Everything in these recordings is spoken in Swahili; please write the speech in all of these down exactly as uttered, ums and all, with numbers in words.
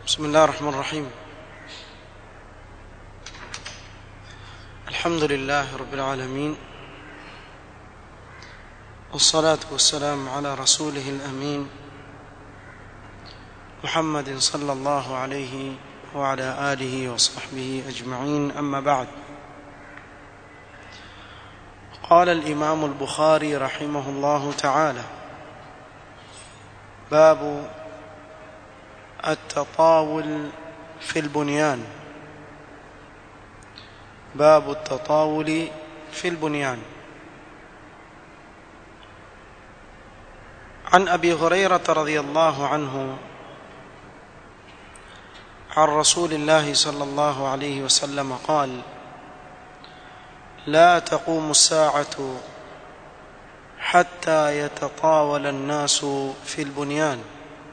بسم الله الرحمن الرحيم. الحمد لله رب العالمين، والصلاة والسلام على رسوله الأمين محمد صلى الله عليه وعلى آله وصحبه أجمعين. أما بعد، قال الإمام البخاري رحمه الله تعالى: باب التطاول في البنيان. باب التطاول في البنيان. عن أبي هريرة رضي الله عنه عن رسول الله صلى الله عليه وسلم قال: لا تقوم الساعة حتى يتطاول الناس في البنيان.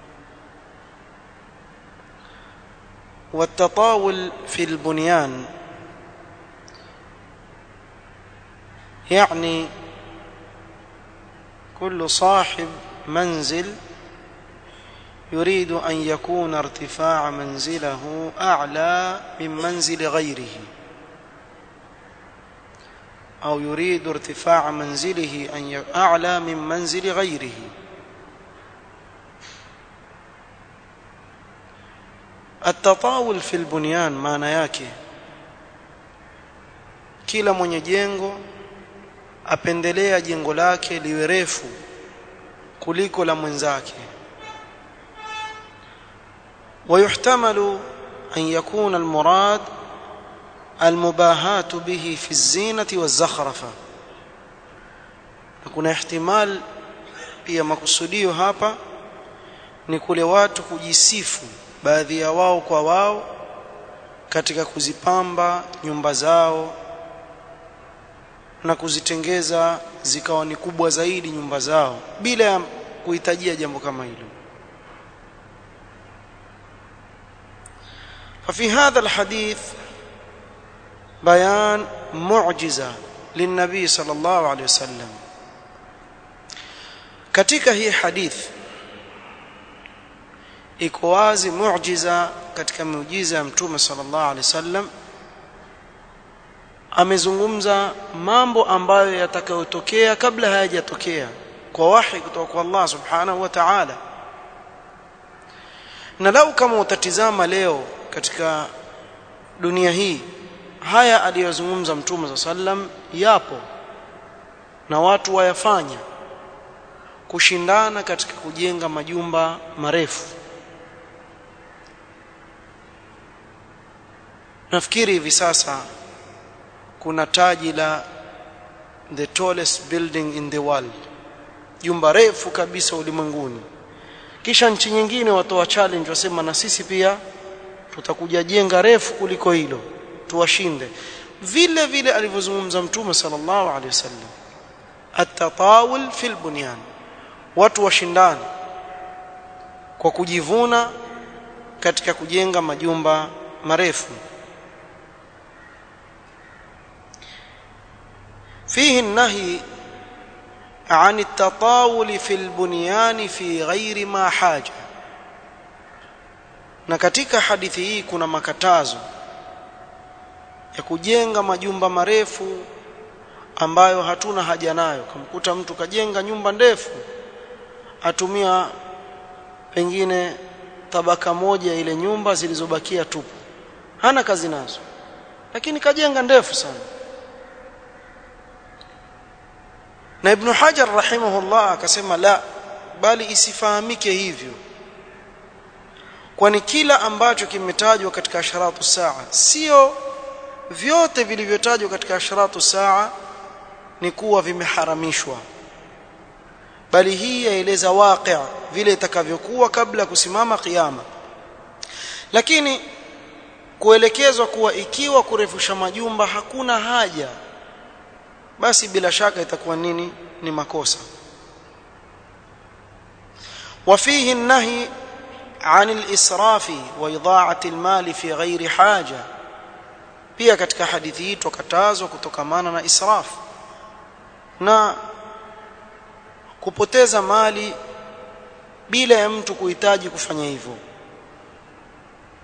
والتطاول في البنيان يعني كل صاحب منزل يريد أن يكون ارتفاع منزله أعلى من منزل غيره، أو يريد ارتفاع منزله أن أعلى من منزل غيره. التطاول في البنيان maana yake kila mwenye jengo apendelea jengo lake liwe refu kuliko la mwenzake. ويحتمل أن يكون المراد المباهاة به في الزينة والزخرفة. kuna ihtimal pia makusudio hapa ni kule watu kujisifu baadhi ya wao kwa wao katika kuzipamba nyumba zao na kuzitengeza zikawa ni kubwa zaidi nyumba zao bila ya kuhitajia jambo kama hilo. ففي هذا الحديث بيان معجزة للنبي صلى الله عليه وسلم. katika hii hadith iko wazi muujiza katika miujiza ya Mtume sallallahu alaihi wasallam. Amezungumza mambo ambayo yatakayotokea kabla hayajatokea kwa wahi kutoka kwa Allah subhanahu wa ta'ala. Na lau kama utatizama leo katika dunia hii, haya aliyozungumza Mtume sallallahu alaihi wasallam yapo na watu wayafanya, kushindana katika kujenga majumba marefu. Nafikiri hivi sasa kuna taji la the tallest building in the world, jumba refu kabisa ulimwenguni. Kisha nchi nyingine watoa challenge, wasema na sisi pia tutakuja jenga refu kuliko hilo tuwashinde. Vile vile alivyozungumza Mtume sallallahu alaihi wasallam, at-tatawul fil bunyan, watu washindane kwa kujivuna katika kujenga majumba marefu. فيه النهي عن التطاول في البنيان في غير ما حاجة. na katika hadithi hii kuna makatazo ya kujenga majumba marefu ambayo hatuna haja nayo. Kumkuta mtu kajenga nyumba ndefu, atumia pengine tabaka moja ile nyumba zilizobakia tupu, hana kazi nazo, lakini kajenga ndefu sana. Na Ibn Hajar rahimahullah akasema la, bali isifahamike hivyo, kwani kila ambacho kimetajwa katika asharatu saa, sio vyote vilivyotajwa katika asharatu saa ni kuwa vimeharamishwa, bali hii yaeleza waqi' vile itakavyokuwa kabla kusimama kiyama. Lakini kuelekezwa kuwa ikiwa kurefusha majumba hakuna haja, basi bila shaka itakuwa nini? Ni makosa. وفيه النهي عن الإسراف وإضاعة المال في غير حاجة. pia katika hadithi hii tukatazwa kutokamana na israf na kupoteza mali bila ya mtu kuhitaji kufanya hivyo.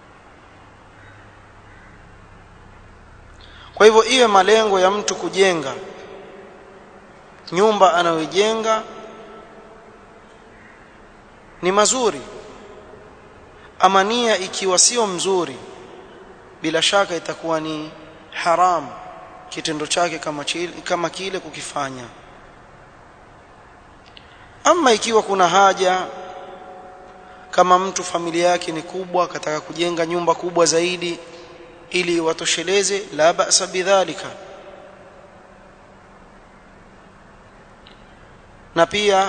Kwa hivyo iwe malengo ya mtu kujenga nyumba anayojenga ni mazuri, ama nia ikiwa sio mzuri, bila shaka itakuwa ni haram kitendo chake kama chile, kama kile kukifanya. Ama ikiwa kuna haja, kama mtu familia yake ni kubwa, akataka kujenga nyumba kubwa zaidi ili watosheleze, la ba'sa bidhalika. Na pia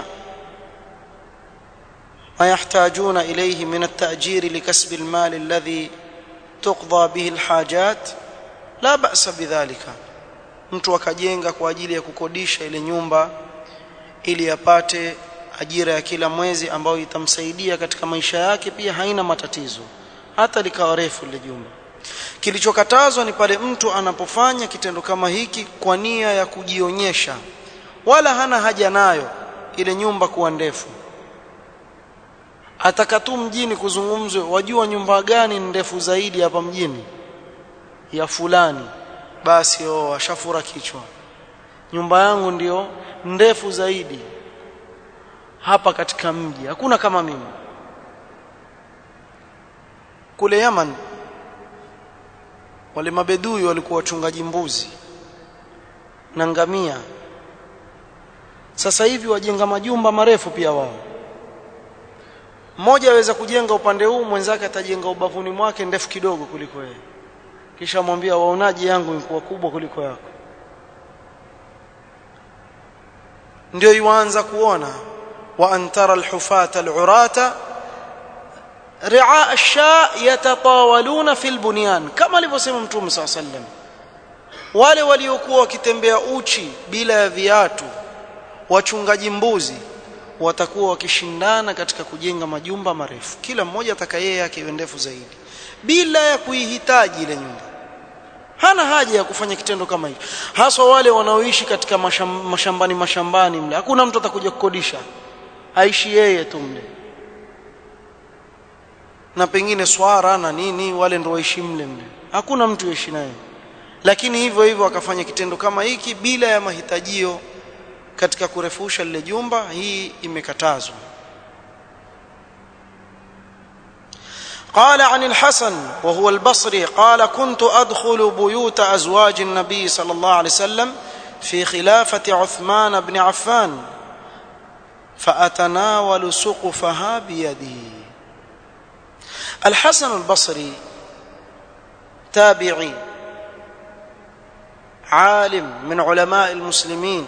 ما يحتاجون إليه من التأجير لكسب المال الذي تقضى به الحاجات لا بأس بذلك. mtu akajenga kwa ajili ya kukodisha ile nyumba ili apate ajira ya kila mwezi ambayo itamsaidia katika maisha yake, pia haina matatizo, hata likawa refu ile jumba. Kilichokatazwa ni pale mtu anapofanya kitendo kama hiki kwa nia ya kujionyesha, wala hana haja nayo ile nyumba kuwa ndefu. Atakatu mjini kuzungumzwe, wajua nyumba gani ndefu zaidi hapa mjini? Ya fulani. Basi oh, ashafura kichwa, nyumba yangu ndio ndefu zaidi hapa katika mji, hakuna kama mimi. Kule Yaman wale mabedui walikuwa wachungaji mbuzi na ngamia. Sasa hivi wajenga majumba marefu pia wao. Mmoja aweza kujenga upande huu, mwenzake atajenga ubavuni mwake ndefu kidogo kuliko yeye, kisha mwambia waonaji yangu ni kubwa kuliko yako. Ndio yuanza kuona wa antara alhufata alurata ri'a ash-sha yatatawaluna fil bunyan, kama alivyosema Mtume sallallahu alayhi wasallam, wale waliokuwa wakitembea uchi bila ya viatu, wachungaji mbuzi, watakuwa wakishindana katika kujenga majumba marefu, kila mmoja atakaye yake iwe ndefu zaidi, bila ya kuihitaji ile nyumba. Hana haja ya kufanya kitendo kama hicho, hasa wale wanaoishi katika mashambani mashambani mle. Hakuna mtu atakuja kukodisha, aishi yeye tu mle, na pengine swara na nini, wale ndio waishi mle mle, hakuna mtu yaishi naye. Lakini hivyo hivyo akafanya kitendo kama hiki bila ya mahitajio katika kurefusha lile jumba, hii imekatazwa. قال عن الحسن وهو البصري قال كنت أدخل بيوت أزواج النبي صلى الله عليه وسلم في خلافة عثمان بن عفان فأتناول سقفها بيدي. الحسن البصري تابعي عالم من علماء المسلمين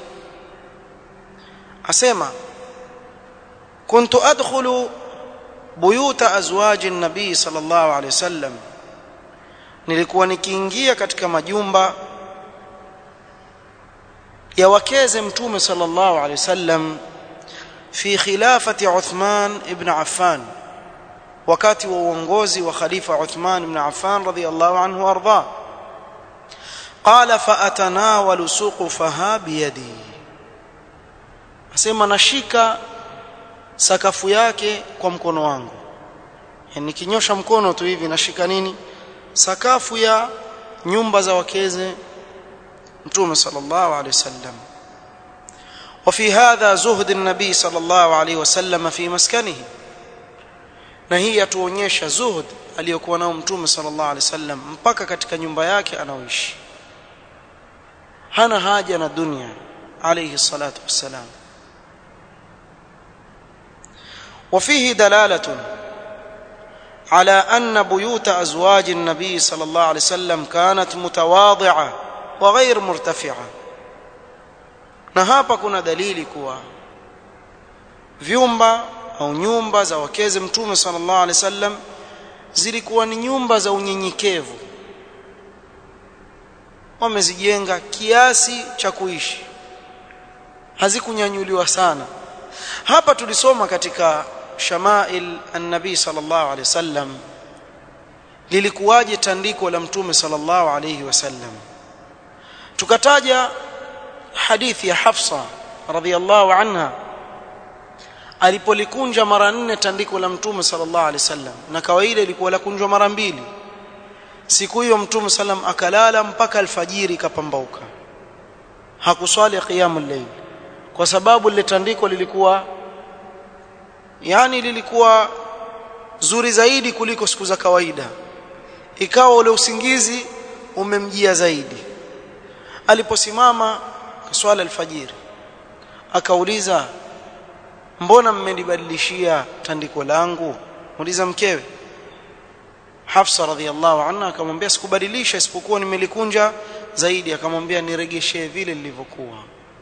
أسمع كنت أدخل بيوت أزواج النبي صلى الله عليه وسلم, nilikuwa nikiingia katika majumba ya wakeze mtume sallallahu alayhi wasallam fi khilafati Uthman ibn Affan, wakati wa uongozi wa khalifa Uthman ibn Affan radhiyallahu anhu arda. Qala fa atanawalu suqfaha biyadi, asema nashika sakafu yake kwa mkono wangu, yani nikinyosha mkono tu hivi nashika nini? Sakafu ya nyumba za wakeze mtume sallallahu alayhi wasallam. وفي هذا زهد النبي صلى الله عليه وسلم في مسكنه, na hii yatuonyesha zuhud aliyokuwa nao mtume sallallahu alayhi wasallam mpaka katika nyumba yake anaoishi, hana haja na dunia alayhi salatu wassalam. وفيه دلالة على أن بيوت أزواج النبي صلى الله عليه وسلم كانت متواضعة وغير مرتفعة. na hapa kuna dalili kuwa vyumba au nyumba za wakeze mtume sallallahu alaihi wasallam zilikuwa ni nyumba za unyenyekevu, wamezijenga kiasi cha kuishi, hazikunyanyuliwa sana. Hapa tulisoma katika Shamail an-Nabi sallallahu alaihi wasallam lilikuwaje tandiko la mtume sallallahu alaihi wasallam. Tukataja hadithi ya Hafsa radhiyallahu anha alipolikunja mara nne tandiko la mtume sallallahu alaihi wasallam, na kawaida ilikuwa la kunjwa mara mbili. siku hiyo Mtume sallam akalala mpaka alfajiri ikapambauka, hakuswali qiyamul layl kwa sababu lile tandiko lilikuwa yani lilikuwa zuri zaidi kuliko siku za kawaida, ikawa ule usingizi umemjia zaidi. Aliposimama kaswala alfajiri akauliza, mbona mmenibadilishia tandiko langu? Muuliza mkewe Hafsa radhiallahu anha, akamwambia sikubadilisha isipokuwa nimelikunja zaidi. Akamwambia niregeshe vile lilivyokuwa.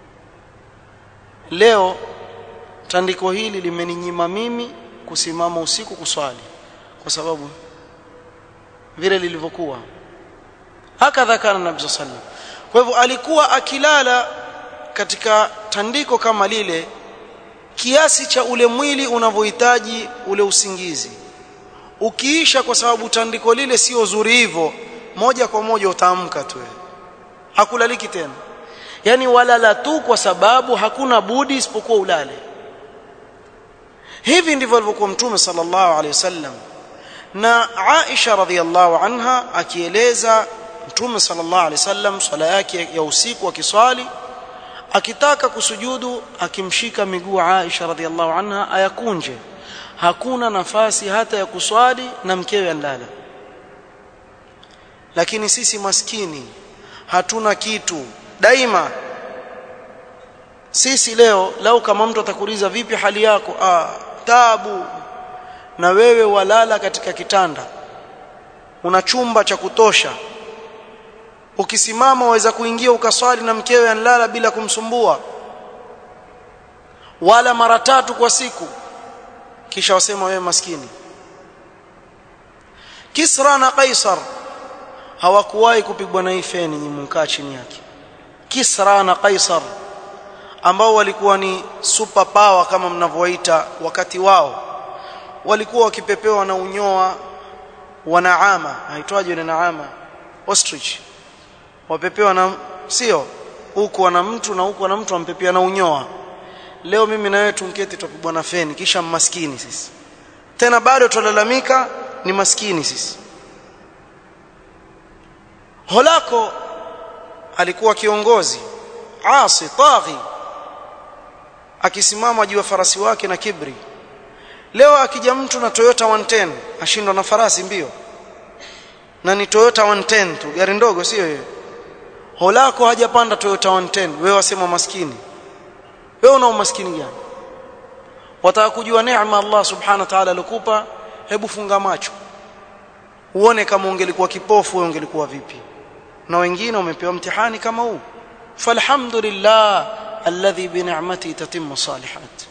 Leo tandiko hili limeninyima mimi kusimama usiku kuswali kwa sababu vile lilivyokuwa. Hakadha kana Nabii sallallahu alaihi wasallam. Kwa hivyo alikuwa akilala katika tandiko kama lile kiasi cha ule mwili unavyohitaji ule usingizi. Ukiisha kwa sababu tandiko lile sio zuri hivyo, moja kwa moja utaamka tu, hakulaliki tena. Yani walala tu kwa sababu hakuna budi isipokuwa ulale. Hivi ndivyo alivyokuwa Mtume sallallahu alaihi wasallam. Na Aisha radhiallahu anha akieleza Mtume sallallahu alaihi wasallam swala yake ya usiku akiswali, akitaka kusujudu akimshika miguu Aisha radhiallahu anha ayakunje, hakuna nafasi hata ya kuswali na mkewe analala. Lakini sisi maskini hatuna kitu daima. Sisi leo lau kama mtu atakuuliza vipi hali yako, ah taabu, na wewe walala katika kitanda, una chumba cha kutosha, ukisimama waweza kuingia ukaswali na mkewe analala bila kumsumbua, wala mara tatu kwa siku, kisha wasema wewe maskini. Kisra na Kaisar hawakuwahi kupigwa na ifeni nyimkaa chini yake. Kisra na Kaisar ambao walikuwa ni super power kama mnavyoita wakati wao, walikuwa wakipepewa na unyoa wa Naama, haitwaje ile Naama, ostrich, wapepewa na sio huko wana mtu na huko wana mtu ampepea na unyoa. Leo mimi na wewe tunketi tupigwa na feni, kisha maskini sisi tena bado tulalamika ni maskini sisi. Holako alikuwa kiongozi asi taghi, akisimama juu ya farasi wake na kibri. Leo akija mtu na Toyota one ten ashindwa na farasi mbio, na ni Toyota one ten tu, gari ndogo sio hiyo. Holako hajapanda Toyota one ten, wewe wasema maskini. Wewe una umaskini gani? Wataka kujua neema Allah subhanahu wa ta'ala alikupa? Hebu funga macho uone kama ungelikuwa kipofu wewe ungelikuwa vipi, na wengine wamepewa mtihani kama huu. Falhamdulillah alladhi bi ni'mati tatimmu salihat.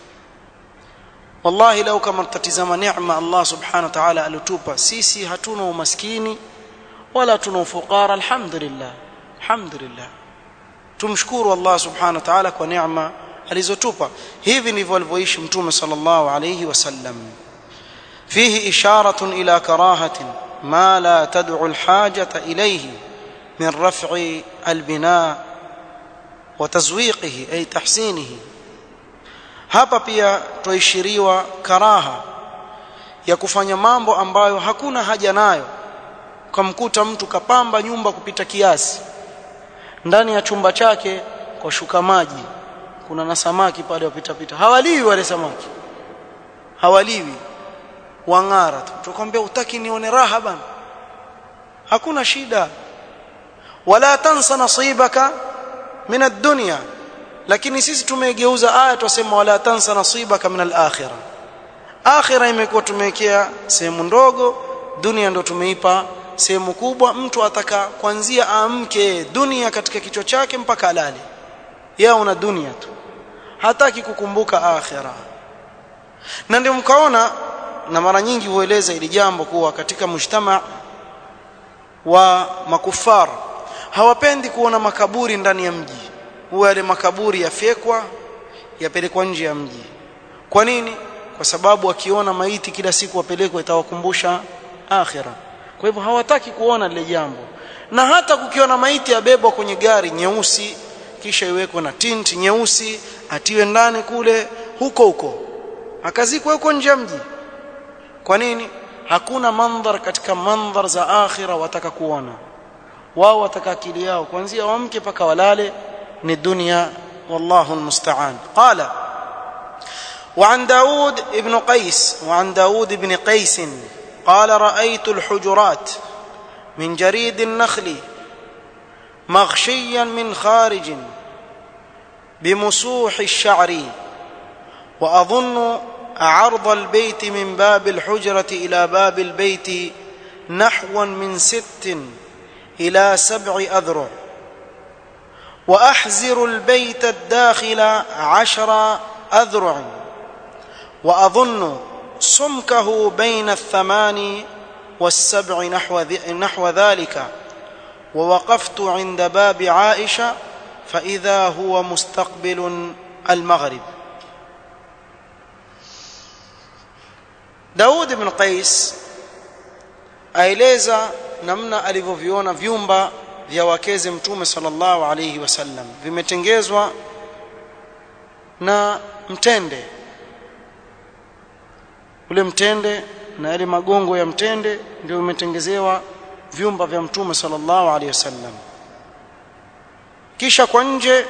Wallahi lau kama tutatizama neema Allah subhanahu wa ta'ala alitupa, sisi hatuna umaskini wala hatuna ufukara. Alhamdulillah, alhamdulillah, tumshukuru Allah subhanahu wa ta'ala kwa neema alizotupa. Hivi ndivyo alivyoishi Mtume sallallahu alayhi wasallam. Fihi isharatun ila karahatin ma la tad'u alhajata ilayhi min raf'i albina wa tazwiqihi ay tahsinihi. Hapa pia tuishiriwa karaha ya kufanya mambo ambayo hakuna haja nayo. Kamkuta mtu kapamba nyumba kupita kiasi, ndani ya chumba chake kwa shuka maji, kuna na samaki pale wapita pita, hawaliwi wale samaki, hawaliwi, wangara tu. Tukwambia utaki nione raha bana, hakuna shida. Wala tansa nasibaka min ad-dunya, lakini sisi tumegeuza aya tusema wala tansa nasibaka min al-akhirah. Akhirah imekuwa tumewekea sehemu ndogo, dunia ndo tumeipa sehemu kubwa. Mtu ataka kuanzia amke dunia katika kichwa chake mpaka alale, yeye una dunia tu, hataki kukumbuka akhirah. Na ndio mkaona, na mara nyingi hueleza ili jambo kuwa katika mujtama wa makufar hawapendi kuona makaburi ndani ya mji. Huwa yale makaburi yafyekwa yapelekwa nje ya mji. Kwa nini? Kwa sababu wakiona maiti kila siku wapelekwa itawakumbusha akhirah. Kwa hivyo hawataki kuona lile jambo. Na hata kukiona maiti yabebwa kwenye gari nyeusi kisha iwekwe na tint nyeusi, atiwe ndani kule huko huko, akazikwa huko nje ya mji. Kwa nini? hakuna mandhar katika mandhar za akhira wataka kuona. Wao wataka akili yao kuanzia wamke paka walale ni dunia. والله المستعان. قال وعن داود ابن قيس وعن داود بن قيس قال رأيت الحجرات من جريد النخل مغشيا من خارج بمسوح الشعر وأظن عرض البيت من باب الحجرة إلى باب البيت نحو من ست إلى سبع أذرع وأحزر البيت الداخل عشر أذرع وأظن سمكه بين الثمان والسبع نحو, نحو ذلك ووقفت عند باب عائشة فإذا هو مستقبل المغرب. داود بن قيس aeleza namna alivyoviona vyumba vya wakeze mtume sallallahu alayhi wasallam vimetengezwa na mtende. Ule mtende na ile magongo ya mtende ndio umetengezewa vyumba vya mtume sallallahu alayhi wasallam. Kisha kwa nje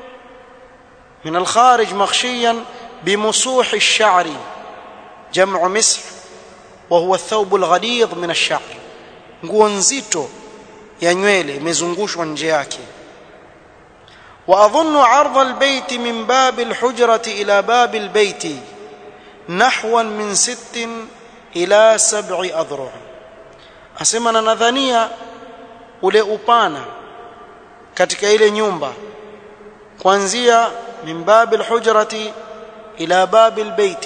min al-kharij makhshiyan bimusuh ash-sha'r jam'u misr wa huwa ath-thawb al-ghalidh min ash-sha'r, nguo nzito ya nywele imezungushwa nje yake. Wa adhunnu 'ardh al-bayt min bab al-hujrati ila bab al-bayt nahwan min sittin ila sab'i adhru'. Asema na nadhania ule upana katika ile nyumba kuanzia min bab al-hujrati ila bab al-bayt,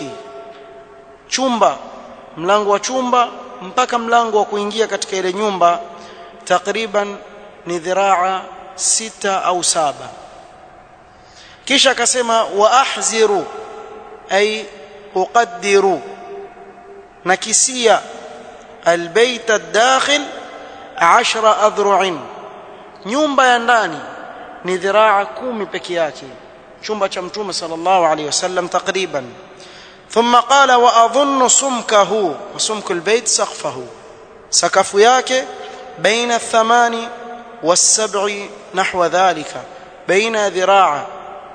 chumba mlango wa chumba mpaka mlango wa kuingia katika ile nyumba takriban ni dhiraa sita au saba. Kisha akasema wa ahziru ay uqaddiru nakisia albayt ad-dakhil ashara adhru'in, nyumba ya ndani ni dhiraa kumi peke yake, chumba cha mtume sallallahu alayhi wasallam takriban. ثم قال واظن سمكه وسمك البيت سقفه, sakafu yake بين الثمان والسبع نحو ذلك, بين ذراع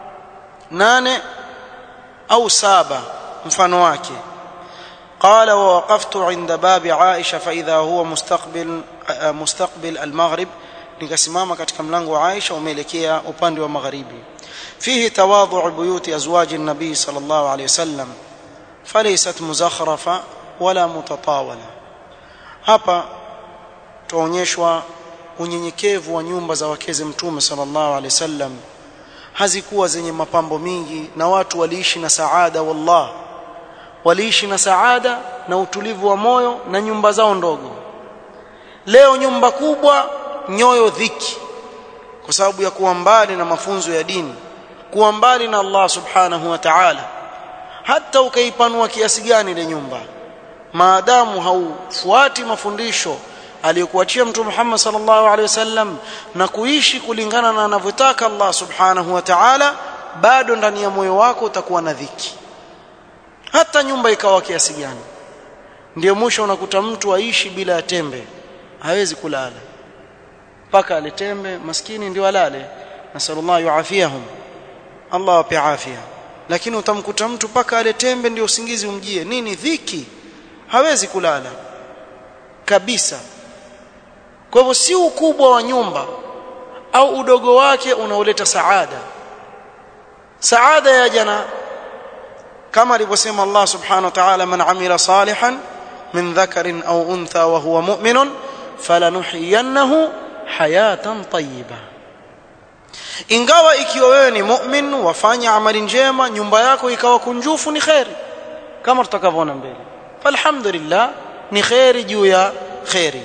nane au saba mfano wake. قال ووقفت عند باب عائشة فإذا هو مستقبل مستقبل المغرب, nikasimama katika mlango wa Aisha umeelekea upande wa magharibi. فيه تواضع بيوت أزواج النبي صلى الله عليه وسلم فليست مزخرفة ولا متطاولة. Hapa tuonyeshwa unyenyekevu wa nyumba za wakeze mtume sallallahu alaihi wasallam, hazikuwa zenye mapambo mingi na watu waliishi na saada. Wallah, waliishi na saada na utulivu wa moyo na nyumba zao ndogo. Leo nyumba kubwa, nyoyo dhiki, kwa sababu ya kuwa mbali na mafunzo ya dini, kuwa mbali na Allah subhanahu wa ta'ala. Hata ukaipanua kiasi gani ile nyumba, maadamu haufuati mafundisho aliyokuachia mtume Muhammad sallallahu alaihi wasallam na kuishi kulingana na anavyotaka Allah subhanahu wa ta'ala, bado ndani ya moyo wako utakuwa na dhiki. Hata nyumba ikawa kiasi gani, ndio mwisho unakuta mtu aishi bila ya tembe, hawezi kulala paka ale tembe, maskini ndio alale. Nasallallahu yuafiyahum, Allah wape afya. Lakini utamkuta mtu paka ale tembe ndio usingizi umjie. Nini? Dhiki, hawezi kulala kabisa. Kwa hivyo si ukubwa wa nyumba au udogo wake unaoleta saada. Saada ya jana kama alivyosema Allah subhanahu wa ta'ala, man amila salihan min dhakarin au untha wa huwa mu'minun falanuhyiyannahu hayatan tayyiba. Ingawa ikiwa wewe ni mu'min wafanya amali njema, nyumba yako ikawa kunjufu, ni khairi kama tutakavyoona mbele. Falhamdulillah, ni khairi juu ya khairi.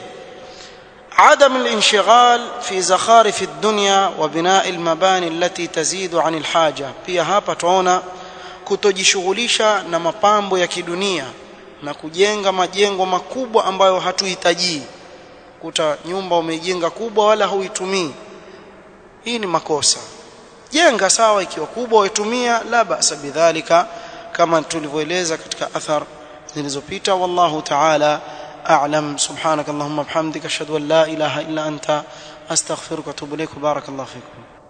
عدم الانشغال في زخارف الدنيا وبناء المباني التي تزيد عن الحاجة. Pia hapa tuona kutojishughulisha na mapambo ya kidunia na kujenga majengo makubwa ambayo hatuhitaji. Kuta nyumba umejenga kubwa wala huitumii, hii ni makosa. Jenga sawa, ikiwa kubwa uitumia la ba'sa bidhalika, kama tulivyoeleza katika athar zilizopita. Wallahu ta'ala أعلم. سبحانك اللهم وبحمدك أشهد أن لا إله إلا أنت أستغفرك وأتوب إليك. بارك الله فيكم.